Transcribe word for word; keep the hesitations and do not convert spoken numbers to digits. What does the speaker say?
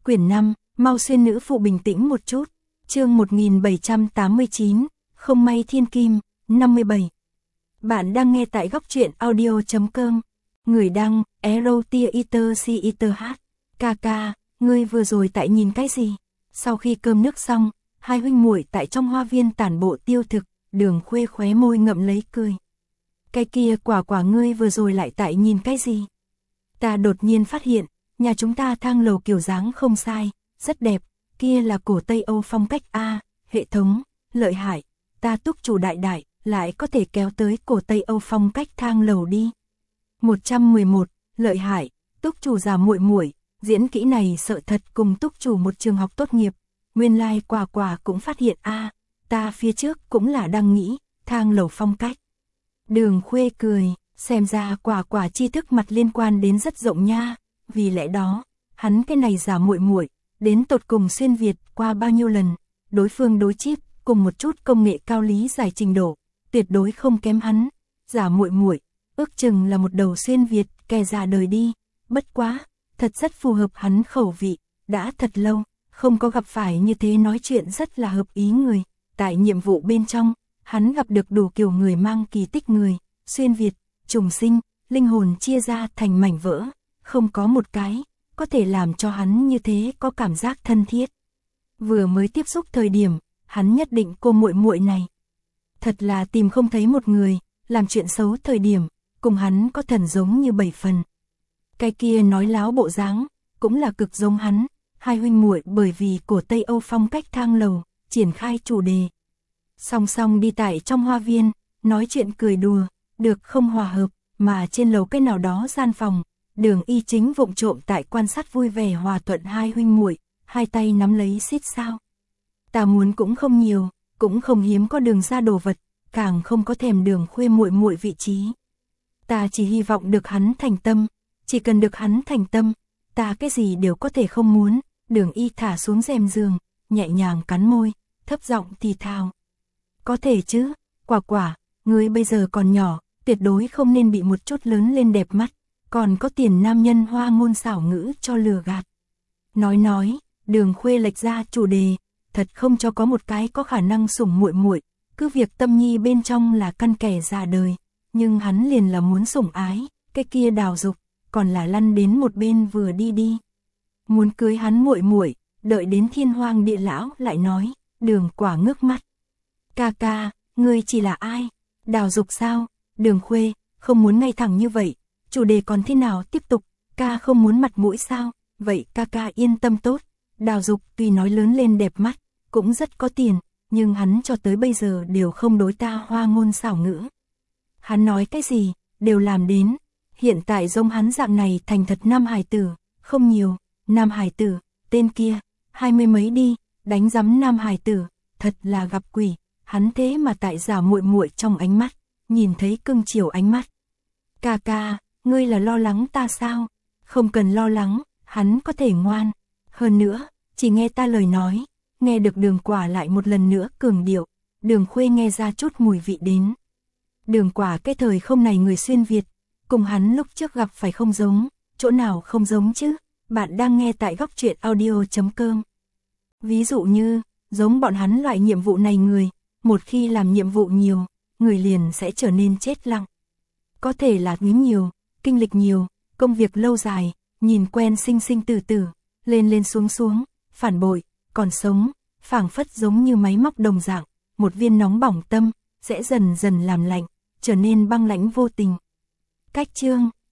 Quyển năm, mau xuyên nữ phụ bình tĩnh một chút. Chương một nghìn bảy trăm tám mươi chín, không may thiên kim, năm mươi bảy. Bạn đang nghe tại góc truyện audio chấm com. Người đăng, Erotia Iter Si Iter H. Kaka, ngươi vừa rồi tại nhìn cái gì? Sau khi cơm nước xong, hai huynh muội tại trong hoa viên tản bộ tiêu thực, Đường Khuê khóe môi ngậm lấy cười. Cái kia quả quả ngươi vừa rồi lại tại nhìn cái gì? Ta đột nhiên phát hiện, nhà chúng ta thang lầu kiểu dáng không sai, rất đẹp, kia là cổ Tây Âu phong cách A, hệ thống, lợi hại, ta túc chủ đại đại, lại có thể kéo tới cổ Tây Âu phong cách thang lầu đi. một trăm mười một, lợi hại, túc chủ già muội muội, diễn kỹ này sợ thật cùng túc chủ một trường học tốt nghiệp, nguyên lai like quả quả cũng phát hiện A, ta phía trước cũng là đang nghĩ, thang lầu phong cách. Đường Khuê cười, xem ra quả quả tri thức mặt liên quan đến rất rộng nha, vì lẽ đó, hắn cái này giả muội muội, đến tột cùng xuyên Việt qua bao nhiêu lần, đối phương đối chip cùng một chút công nghệ cao lý giải trình độ, tuyệt đối không kém hắn, giả muội muội, ước chừng là một đầu xuyên Việt kẻ già đời đi, bất quá, thật rất phù hợp hắn khẩu vị, đã thật lâu, không có gặp phải như thế nói chuyện rất là hợp ý người, tại nhiệm vụ bên trong, hắn gặp được đủ kiểu người mang kỳ tích người, xuyên Việt, trùng sinh, linh hồn chia ra thành mảnh vỡ, không có một cái, có thể làm cho hắn như thế có cảm giác thân thiết. Vừa mới tiếp xúc thời điểm, hắn nhất định cô muội muội này. Thật là tìm không thấy một người, làm chuyện xấu thời điểm, cùng hắn có thần giống như bảy phần. Cái kia nói láo bộ dáng, cũng là cực giống hắn, hai huynh muội bởi vì cổ Tây Âu phong cách thang lầu, triển khai chủ đề. Song song đi tại trong hoa viên, nói chuyện cười đùa, được không hòa hợp, mà trên lầu cái nào đó gian phòng, Đường Y chính vụng trộm tại quan sát vui vẻ hòa thuận hai huynh muội, hai tay nắm lấy xít sao. Ta muốn cũng không nhiều, cũng không hiếm có Đường ra đồ vật, càng không có thèm Đường Khuê muội muội vị trí. Ta chỉ hy vọng được hắn thành tâm, chỉ cần được hắn thành tâm, ta cái gì đều có thể không muốn. Đường Y thả xuống rèm giường, nhẹ nhàng cắn môi, thấp giọng thì thào. Có thể chứ, quả quả, ngươi bây giờ còn nhỏ, tuyệt đối không nên bị một chút lớn lên đẹp mắt, còn có tiền nam nhân hoa ngôn xảo ngữ cho lừa gạt. Nói nói, Đường Khuê lệch ra chủ đề, thật không cho có một cái có khả năng sủng muội muội, cứ việc Tâm Nhi bên trong là căn kẻ già đời, nhưng hắn liền là muốn sủng ái, cái kia Đào Dục, còn là lăn đến một bên vừa đi đi. Muốn cưới hắn muội muội, đợi đến thiên hoang địa lão lại nói, Đường Quả ngước mắt. Ca ca, ngươi chỉ là ai? Đào Dục sao? Đường Khuê, không muốn ngay thẳng như vậy, chủ đề còn thế nào tiếp tục, ca không muốn mặt mũi sao? Vậy ca ca yên tâm tốt, Đào Dục tuy nói lớn lên đẹp mắt, cũng rất có tiền, nhưng hắn cho tới bây giờ đều không đối ta hoa ngôn xảo ngữ. Hắn nói cái gì, đều làm đến, hiện tại giống hắn dạng này thành thật nam hài tử, không nhiều, nam hài tử, tên kia, hai mươi mấy đi, đánh rắm nam hài tử, thật là gặp quỷ, hắn thế mà tại giả muội muội trong ánh mắt, nhìn thấy cưng chiều ánh mắt. Ca ca, ngươi là lo lắng ta sao? Không cần lo lắng, hắn có thể ngoan. Hơn nữa, chỉ nghe ta lời nói, nghe được Đường Quả lại một lần nữa cường điệu, Đường Khuê nghe ra chút mùi vị đến. Đường Quả cái thời không này người xuyên Việt, cùng hắn lúc trước gặp phải không giống, chỗ nào không giống chứ? Bạn đang nghe tại góc truyện audio chấm com. Ví dụ như, giống bọn hắn loại nhiệm vụ này người, một khi làm nhiệm vụ nhiều, người liền sẽ trở nên chết lặng. Có thể là quý nhiều, kinh lịch nhiều, công việc lâu dài, nhìn quen sinh sinh tử tử, lên lên xuống xuống, phản bội, còn sống, phảng phất giống như máy móc đồng dạng, một viên nóng bỏng tâm, sẽ dần dần làm lạnh, trở nên băng lãnh vô tình. Cách chương